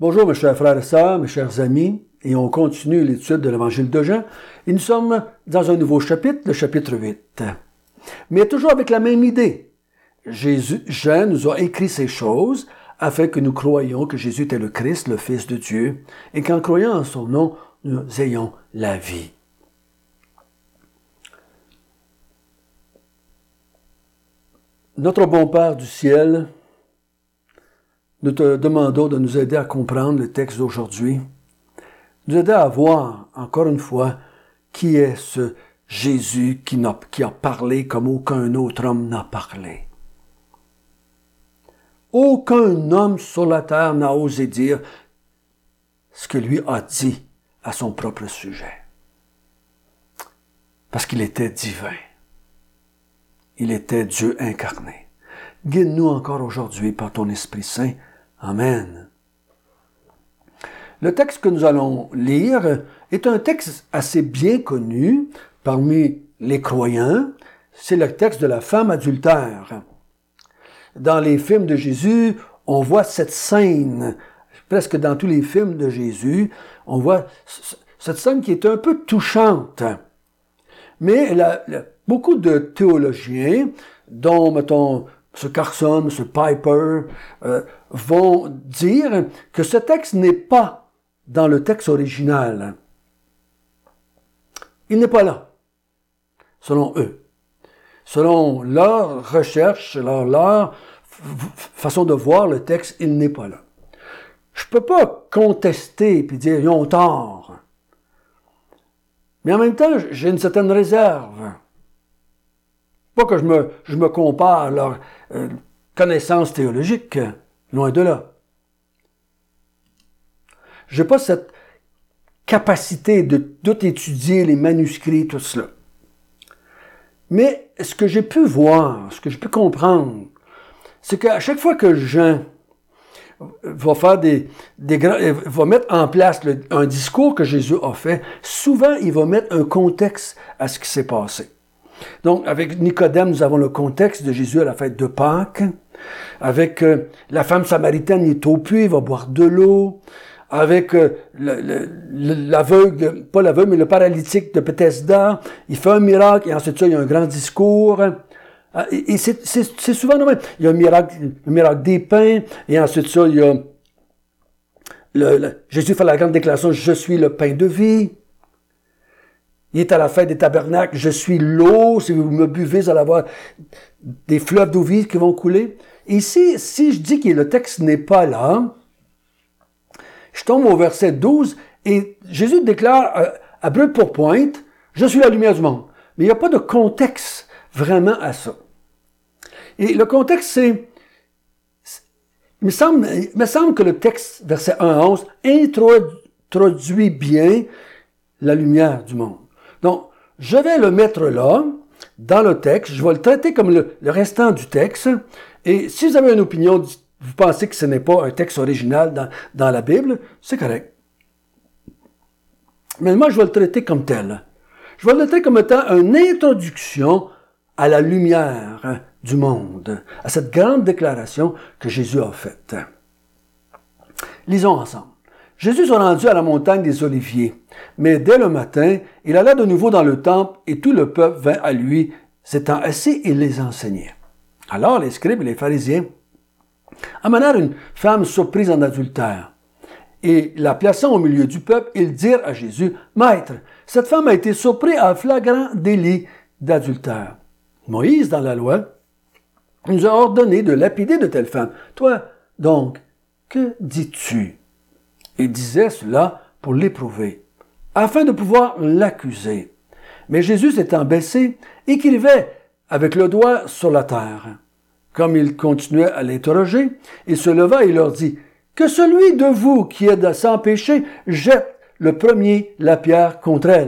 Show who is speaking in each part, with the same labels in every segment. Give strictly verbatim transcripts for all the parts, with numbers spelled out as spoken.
Speaker 1: Bonjour mes chers frères et sœurs, mes chers amis, et on continue l'étude de l'Évangile de Jean, et nous sommes dans un nouveau chapitre, le chapitre huit. Mais toujours avec la même idée. Jésus, Jean nous a écrit ces choses afin que nous croyions que Jésus était le Christ, le Fils de Dieu, et qu'en croyant en son nom, nous ayons la vie. Notre bon Père du ciel, nous te demandons de nous aider à comprendre le texte d'aujourd'hui, nous aider à voir, encore une fois, qui est ce Jésus qui, n'a, qui a parlé comme aucun autre homme n'a parlé. Aucun homme sur la terre n'a osé dire ce que lui a dit à son propre sujet. Parce qu'il était divin. Il était Dieu incarné. Guide-nous encore aujourd'hui par ton Esprit Saint. Amen. Le texte que nous allons lire est un texte assez bien connu parmi les croyants. C'est le texte de la femme adultère. Dans les films de Jésus, on voit cette scène, presque dans tous les films de Jésus, on voit cette scène qui est un peu touchante. Mais la, la, beaucoup de théologiens, dont, mettons, M. Carson, M. Piper, euh, vont dire que ce texte n'est pas dans le texte original. Il n'est pas là, selon eux. Selon leur recherche, selon leur façon de voir le texte, il n'est pas là. Je ne peux pas contester et dire ils ont tort. Mais en même temps, j'ai une certaine réserve. Pas que je me, je me compare à leur euh, connaissance théologique, loin de là. Je n'ai pas cette capacité de tout étudier, les manuscrits, tout cela. Mais ce que j'ai pu voir, ce que j'ai pu comprendre, c'est qu'à chaque fois que Jean va faire des, des va mettre en place le, un discours que Jésus a fait, souvent il va mettre un contexte à ce qui s'est passé. Donc, avec Nicodème, nous avons le contexte de Jésus à la fête de Pâques. Avec euh, la femme samaritaine, il est au puits, il va boire de l'eau. Avec euh, le, le, l'aveugle, pas l'aveugle, mais le paralytique de Bethesda, il fait un miracle et ensuite ça, il y a un grand discours. Et, et c'est, c'est, c'est souvent le même. Il y a un miracle, le miracle des pains, et ensuite ça, il y a le, le, Jésus fait la grande déclaration, je suis le pain de vie. Il est à la fête des tabernacles, je suis l'eau, si vous me buvez, vous allez avoir des fleuves d'eau vive qui vont couler. Et ici, si je dis que le texte n'est pas là, je tombe au verset douze, et Jésus déclare euh, à brûle pour pointe, je suis la lumière du monde. Mais il n'y a pas de contexte vraiment à ça. Et le contexte, c'est, il me semble, il me semble que le texte, verset un à onze, introduit bien la lumière du monde. Donc, je vais le mettre là, dans le texte, je vais le traiter comme le, le restant du texte, et si vous avez une opinion, vous pensez que ce n'est pas un texte original dans, dans la Bible, c'est correct. Mais moi, je vais le traiter comme tel. Je vais le traiter comme étant une introduction à la lumière du monde, à cette grande déclaration que Jésus a faite. Lisons ensemble. Jésus s'est rendu à la montagne des Oliviers, mais dès le matin, il alla de nouveau dans le temple et tout le peuple vint à lui, s'étant assis, il les enseignait. Alors les scribes et les pharisiens amenèrent une femme surprise en adultère et la plaçant au milieu du peuple, ils dirent à Jésus, « Maître, cette femme a été surprise en flagrant délit d'adultère. Moïse, dans la loi, nous a ordonné de lapider de telles femmes. Toi, donc, que dis-tu? » Il disait cela pour l'éprouver, afin de pouvoir l'accuser. Mais Jésus s'étant baissé, écrivait avec le doigt sur la terre. Comme il continuait à l'interroger, il se leva et leur dit, « Que celui de vous qui est sans péché jette le premier la pierre contre elle. »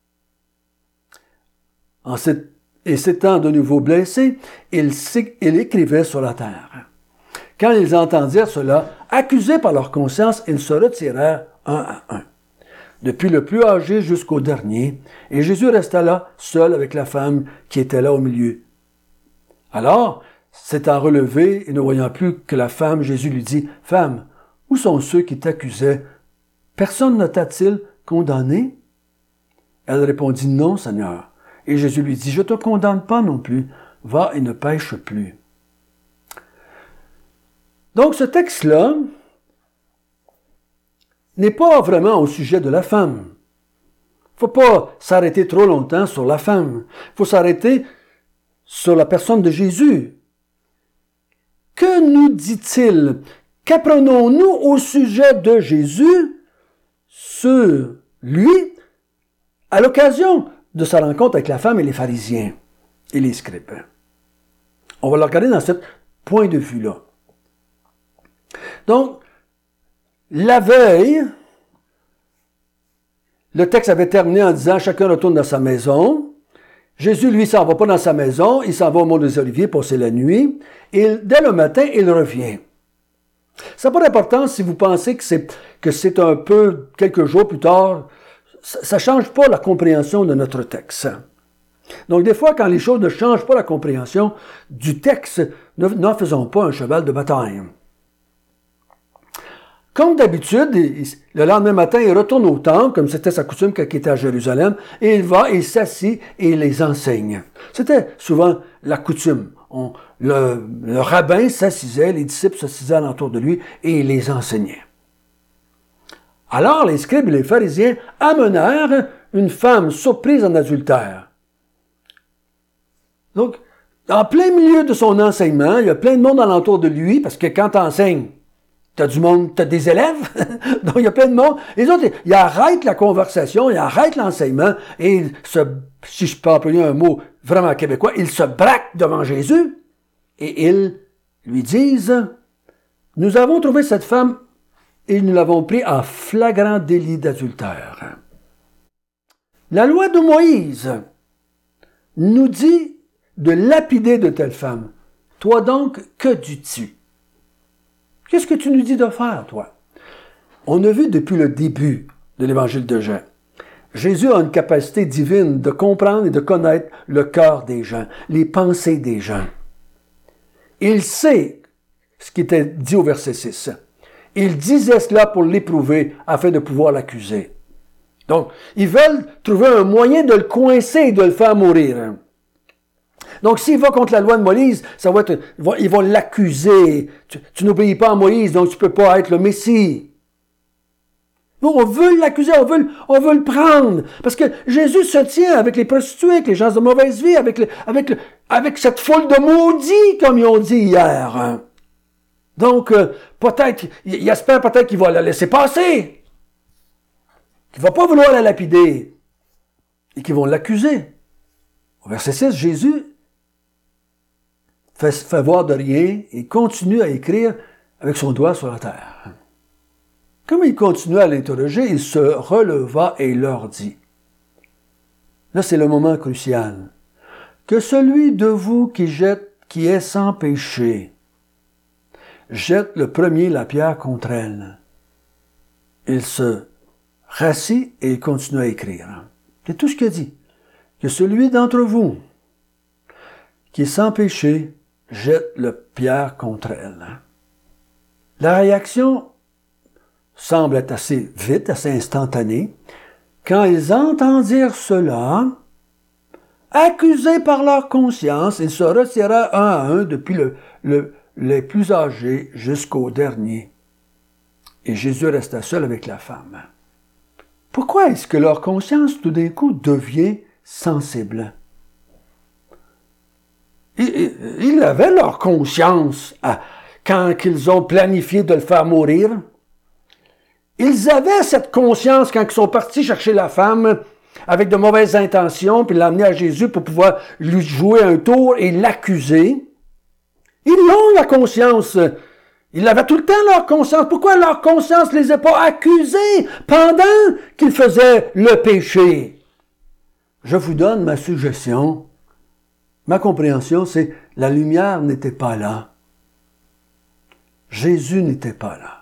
Speaker 1: En cette, et s'étant de nouveau blessé, il, il écrivait sur la terre. Quand ils entendirent cela, accusés par leur conscience, ils se retirèrent un à un, depuis le plus âgé jusqu'au dernier, et Jésus resta là, seul avec la femme qui était là au milieu. Alors, s'étant relevé et ne voyant plus que la femme, Jésus lui dit, « Femme, Où sont ceux qui t'accusaient? Personne ne t'a-t-il condamné? Elle répondit, non, Seigneur. Et Jésus lui dit, je ne te condamne pas non plus. Va et ne pêche plus. Donc ce texte-là n'est pas vraiment au sujet de la femme. Il ne faut pas s'arrêter trop longtemps sur la femme. Il faut s'arrêter sur la personne de Jésus. Que nous dit-il? Qu'apprenons-nous au sujet de Jésus sur lui à l'occasion de sa rencontre avec la femme et les pharisiens et les scribes? On va le regarder dans ce point de vue-là. Donc, la veille, le texte avait terminé en disant « Chacun retourne dans sa maison ». Jésus, lui, s'en va pas dans sa maison, il s'en va au Mont des Oliviers passer la nuit, et dès le matin, il revient. Ça n'a pas d'importance si vous pensez que c'est, que c'est un peu quelques jours plus tard, ça ne change pas la compréhension de notre texte. Donc, des fois, quand les choses ne changent pas la compréhension du texte, n'en faisons pas un cheval de bataille. Comme d'habitude, le lendemain matin, il retourne au temple, comme c'était sa coutume quand il était à Jérusalem, et il va, il s'assit et il les enseigne. C'était souvent la coutume. On, le, le rabbin s'assisait, les disciples s'assisaient alentour de lui et il les enseignait. Alors les scribes et les pharisiens amenèrent une femme surprise en adultère. Donc, en plein milieu de son enseignement, il y a plein de monde alentour de lui, parce que quand tu enseignes, tu as du monde, tu as des élèves, donc il y a plein de monde. Les autres, ils arrêtent la conversation, ils arrêtent l'enseignement, et ils se, si je peux employer un mot vraiment québécois, ils se braquent devant Jésus, et ils lui disent, « Nous avons trouvé cette femme, et nous l'avons pris en flagrant délit d'adultère. » La loi de Moïse nous dit de lapider de telle femme. Toi donc, que dis-tu? Qu'est-ce que tu nous dis de faire, toi? On a vu depuis le début de l'évangile de Jean. Jésus a une capacité divine de comprendre et de connaître le cœur des gens, les pensées des gens. Il sait ce qui était dit au verset six. Il disait cela pour l'éprouver afin de pouvoir l'accuser. Donc, ils veulent trouver un moyen de le coincer et de le faire mourir. Donc, s'il va contre la loi de Moïse, ça va être, ils vont l'accuser. Tu, tu n'obéis pas à Moïse, donc tu ne peux pas être le Messie. Nous, on veut l'accuser, on veut, on veut le prendre. Parce que Jésus se tient avec les prostituées, avec les gens de mauvaise vie, avec, le, avec, le, avec cette foule de maudits, comme ils ont dit hier. Donc, euh, peut-être, il espère peut-être qu'il va la laisser passer. Qu'il ne va pas vouloir la lapider. Et qu'ils vont l'accuser. Au verset six, Jésus fait, fait voir de rien et continue à écrire avec son doigt sur la terre. Comme il continue à l'interroger, il se releva et leur dit. Là, c'est le moment crucial. Que celui de vous qui jette, qui est sans péché, jette le premier la pierre contre elle. Il se rassit et il continue à écrire. C'est tout ce qu'il dit. Que celui d'entre vous qui est sans péché jette le pierre contre elle. La réaction semble être assez vite, assez instantanée. Quand ils entendirent cela, accusés par leur conscience, ils se retirèrent un à un depuis le, le, les plus âgés jusqu'au dernier. Et Jésus resta seul avec la femme. Pourquoi est-ce que leur conscience, tout d'un coup, devient sensible? Ils, ils avaient leur conscience à, quand ils ont planifié de le faire mourir. Ils avaient cette conscience quand ils sont partis chercher la femme avec de mauvaises intentions, puis l'amener à Jésus pour pouvoir lui jouer un tour et l'accuser. Ils ont la conscience. Ils avaient tout le temps leur conscience. Pourquoi leur conscience ne les a pas accusés pendant qu'ils faisaient le péché? Je vous donne ma suggestion. Ma compréhension, c'est la lumière n'était pas là. Jésus n'était pas là.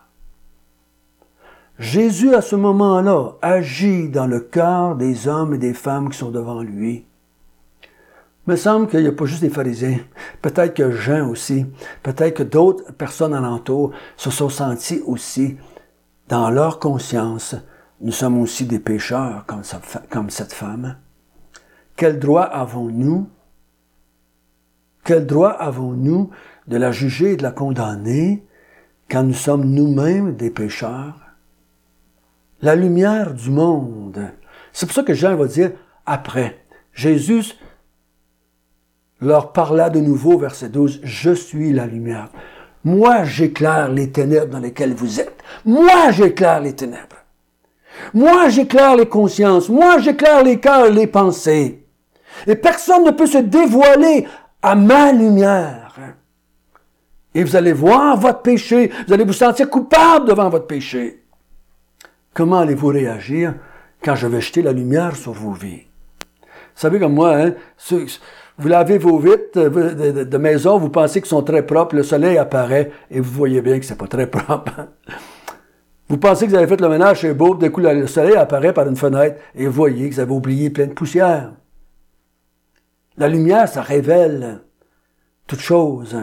Speaker 1: Jésus, à ce moment-là, agit dans le cœur des hommes et des femmes qui sont devant lui Il me semble qu'il n'y a pas juste des pharisiens. Peut-être que Jean aussi. Peut-être que d'autres personnes alentour se sont sentis aussi, dans leur conscience, nous sommes aussi des pécheurs comme, comme cette femme. Quel droit avons-nous? Quel droit avons-nous de la juger et de la condamner quand nous sommes nous-mêmes des pécheurs? La lumière du monde. C'est pour ça que Jean va dire après. Jésus leur parla de nouveau, verset douze, « Je suis la lumière. Moi, j'éclaire les ténèbres dans lesquelles vous êtes. Moi, j'éclaire les ténèbres. Moi, j'éclaire les consciences. Moi, j'éclaire les cœurs, les pensées. Et personne ne peut se dévoiler à ma lumière. Et vous allez voir votre péché. Vous allez vous sentir coupable devant votre péché. Comment allez-vous réagir quand je vais jeter la lumière sur vos vies? Vous savez comme moi, hein, ceux, vous lavez vos vitres de, de, de maison, vous pensez qu'ils sont très propres, le soleil apparaît et vous voyez bien que c'est pas très propre. Vous pensez que vous avez fait le ménage, c'est beau, d'un coup le soleil apparaît par une fenêtre et vous voyez que vous avez oublié plein de poussière. La lumière, ça révèle toute chose.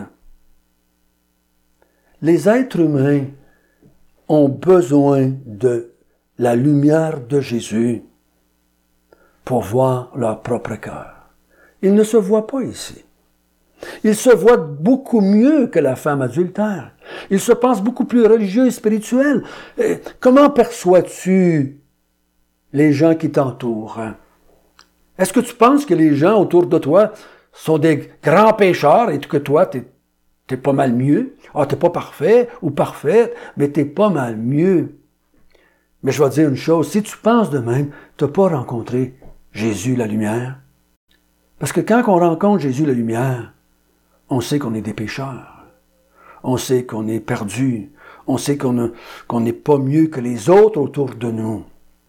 Speaker 1: Les êtres humains ont besoin de la lumière de Jésus pour voir leur propre cœur. Ils ne se voient pas ici. Ils se voient beaucoup mieux que la femme adultère. Ils se pensent beaucoup plus religieux et spirituels. Et comment perçois-tu les gens qui t'entourent? Est-ce que tu penses que les gens autour de toi sont des grands pécheurs et que toi, t'es, t'es pas mal mieux? Ah, t'es pas parfait ou parfaite, mais t'es pas mal mieux. Mais je vais te dire une chose, si tu penses de même, tu n'as pas rencontré Jésus, la lumière. Parce que quand on rencontre Jésus, la lumière, on sait qu'on est des pécheurs. On sait qu'on est perdu. On sait qu'on a, qu'on n'est pas mieux que les autres autour de nous.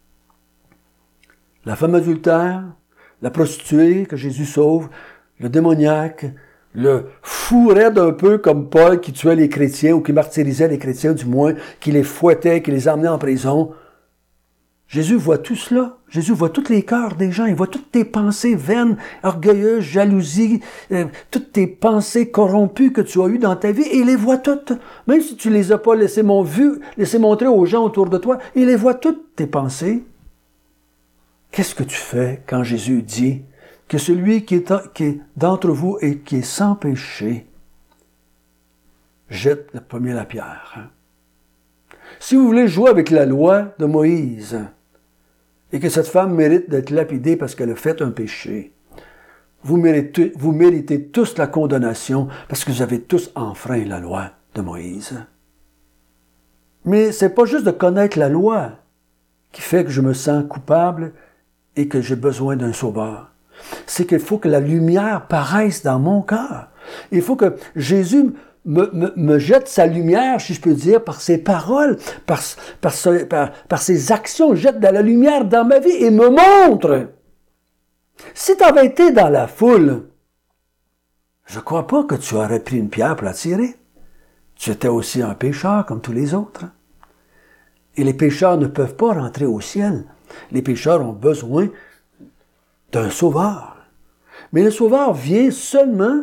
Speaker 1: La femme adultère, la prostituée que Jésus sauve, le démoniaque, le fou raide un peu comme Paul qui tuait les chrétiens ou qui martyrisait les chrétiens du moins, qui les fouettait, qui les emmenait en prison. Jésus voit tout cela. Jésus voit tous les cœurs des gens. Il voit toutes tes pensées vaines, orgueilleuses, jalousie, euh, toutes tes pensées corrompues que tu as eues dans ta vie. Et il les voit toutes. Même si tu les as pas laissées mon vu, laissées montrer aux gens autour de toi, il les voit toutes tes pensées. Qu'est-ce que tu fais quand Jésus dit que celui qui est, qui est d'entre vous et qui est sans péché jette le premier la pierre? Hein? Si vous voulez jouer avec la loi de Moïse, et que cette femme mérite d'être lapidée parce qu'elle a fait un péché, vous méritez, vous méritez tous la condamnation parce que vous avez tous enfreint la loi de Moïse. Mais c'est pas juste de connaître la loi qui fait que je me sens coupable et que j'ai besoin d'un sauveur. C'est qu'il faut que la lumière paraisse dans mon cœur. Il faut que Jésus Me, me, me jette sa lumière, si je peux dire, par ses paroles, par, par, par, par ses actions, jette de la lumière dans ma vie et me montre. Si tu avais été dans la foule, je ne crois pas que tu aurais pris une pierre pour la tirer. Tu étais aussi un pécheur comme tous les autres. Et les pécheurs ne peuvent pas rentrer au ciel. Les pécheurs ont besoin d'un sauveur. Mais le sauveur vient seulement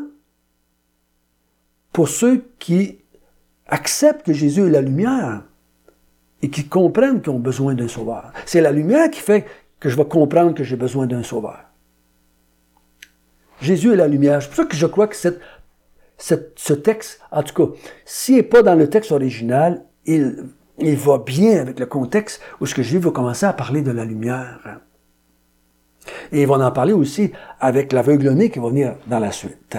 Speaker 1: pour ceux qui acceptent que Jésus est la lumière et qui comprennent qu'ils ont besoin d'un sauveur. C'est la lumière qui fait que je vais comprendre que j'ai besoin d'un sauveur. Jésus est la lumière. C'est pour ça que je crois que cette, cette, ce texte, en tout cas, s'il n'est pas dans le texte original, il, il va bien avec le contexte où ce que Jésus va commencer à parler de la lumière. Et il va en parler aussi avec l'aveugle-né qui va venir dans la suite.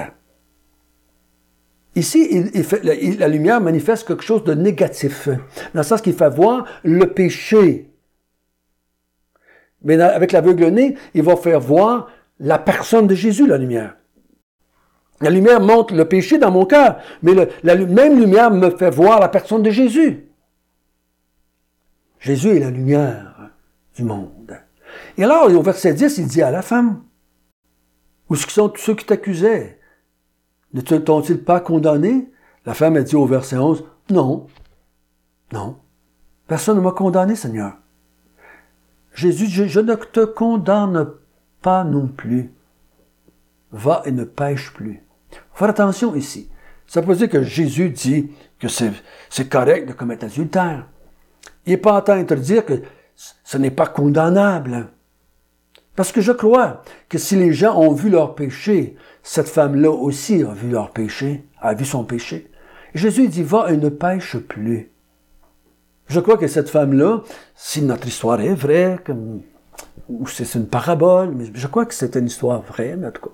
Speaker 1: Ici, il, il fait, la, la lumière manifeste quelque chose de négatif, dans le sens qu'il fait voir le péché. Mais dans, avec l'aveugle-né, il va faire voir la personne de Jésus, la lumière. La lumière montre le péché dans mon cœur, mais le, la même lumière me fait voir la personne de Jésus. Jésus est la lumière du monde. Et alors, au verset dix, il dit à la femme, où sont tous ceux qui t'accusaient? Ne t'ont-ils pas condamné? La femme a dit au verset onze, non, non, personne ne m'a condamné, Seigneur. Jésus dit, je, je ne te condamne pas non plus. va et ne pêche plus. Faut faire attention ici. Ça veut dire que Jésus dit que c'est, c'est correct de commettre l'adultère. Il n'est pas en train de te dire que ce n'est pas condamnable. Parce que je crois que si les gens ont vu leur péché, cette femme-là aussi a vu leur péché, a vu son péché. Et Jésus dit, va et ne pêche plus. Je crois que cette femme-là, si notre histoire est vraie, comme, ou c'est une parabole, mais je crois que c'est une histoire vraie, mais en tout cas.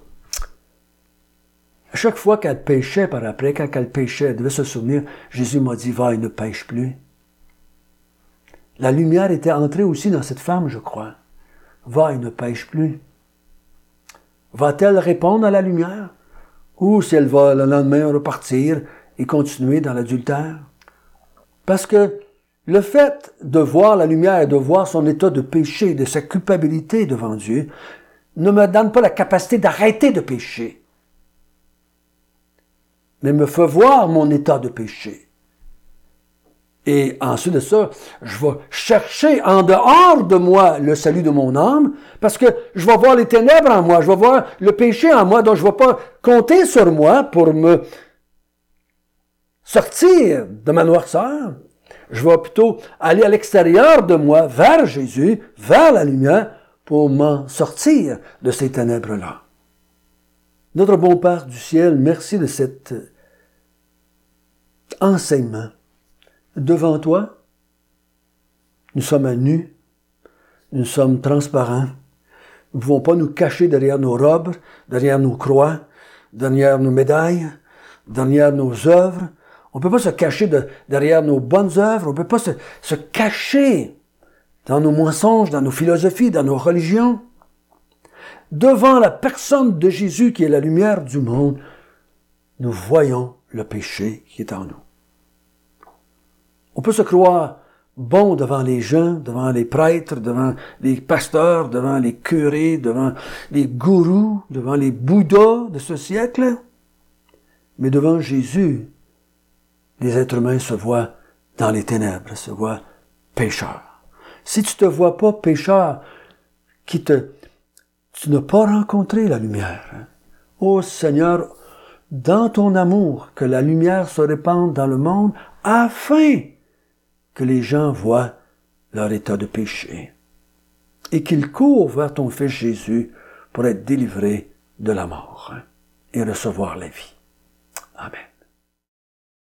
Speaker 1: À chaque fois qu'elle péchait par après, quand elle péchait, elle devait se souvenir, Jésus m'a dit, va et ne pêche plus. La lumière était entrée aussi dans cette femme, je crois. Va et ne pêche plus. Va-t-elle répondre à la lumière? Ou si elle va le lendemain repartir et continuer dans l'adultère? Parce que le fait de voir la lumière et de voir son état de péché, de sa culpabilité devant Dieu, ne me donne pas la capacité d'arrêter de pécher, mais me fait voir mon état de péché. Et ensuite de ça, je vais chercher en dehors de moi le salut de mon âme, parce que je vais voir les ténèbres en moi, je vais voir le péché en moi, donc je ne vais pas compter sur moi pour me sortir de ma noirceur. Je vais plutôt aller à l'extérieur de moi, vers Jésus, vers la lumière, pour m'en sortir de ces ténèbres-là. Notre bon Père du ciel, merci de cet enseignement. Devant toi, nous sommes à nu, nous sommes transparents. Nous ne pouvons pas nous cacher derrière nos robes, derrière nos croix, derrière nos médailles, derrière nos œuvres. On ne peut pas se cacher de, derrière nos bonnes œuvres, on ne peut pas se, se cacher dans nos mensonges, dans nos philosophies, dans nos religions. Devant la personne de Jésus qui est la lumière du monde, nous voyons le péché qui est en nous. On peut se croire bon devant les gens, devant les prêtres, devant les pasteurs, devant les curés, devant les gourous, devant les bouddhas de ce siècle. Mais devant Jésus, les êtres humains se voient dans les ténèbres, se voient pécheurs. Si tu te vois pas pécheur, qui te, tu n'as pas rencontré la lumière. Ô Seigneur, dans ton amour, que la lumière se répande dans le monde, afin que les gens voient leur état de péché et qu'ils courent vers ton Fils Jésus pour être délivrés de la mort et recevoir la vie. Amen.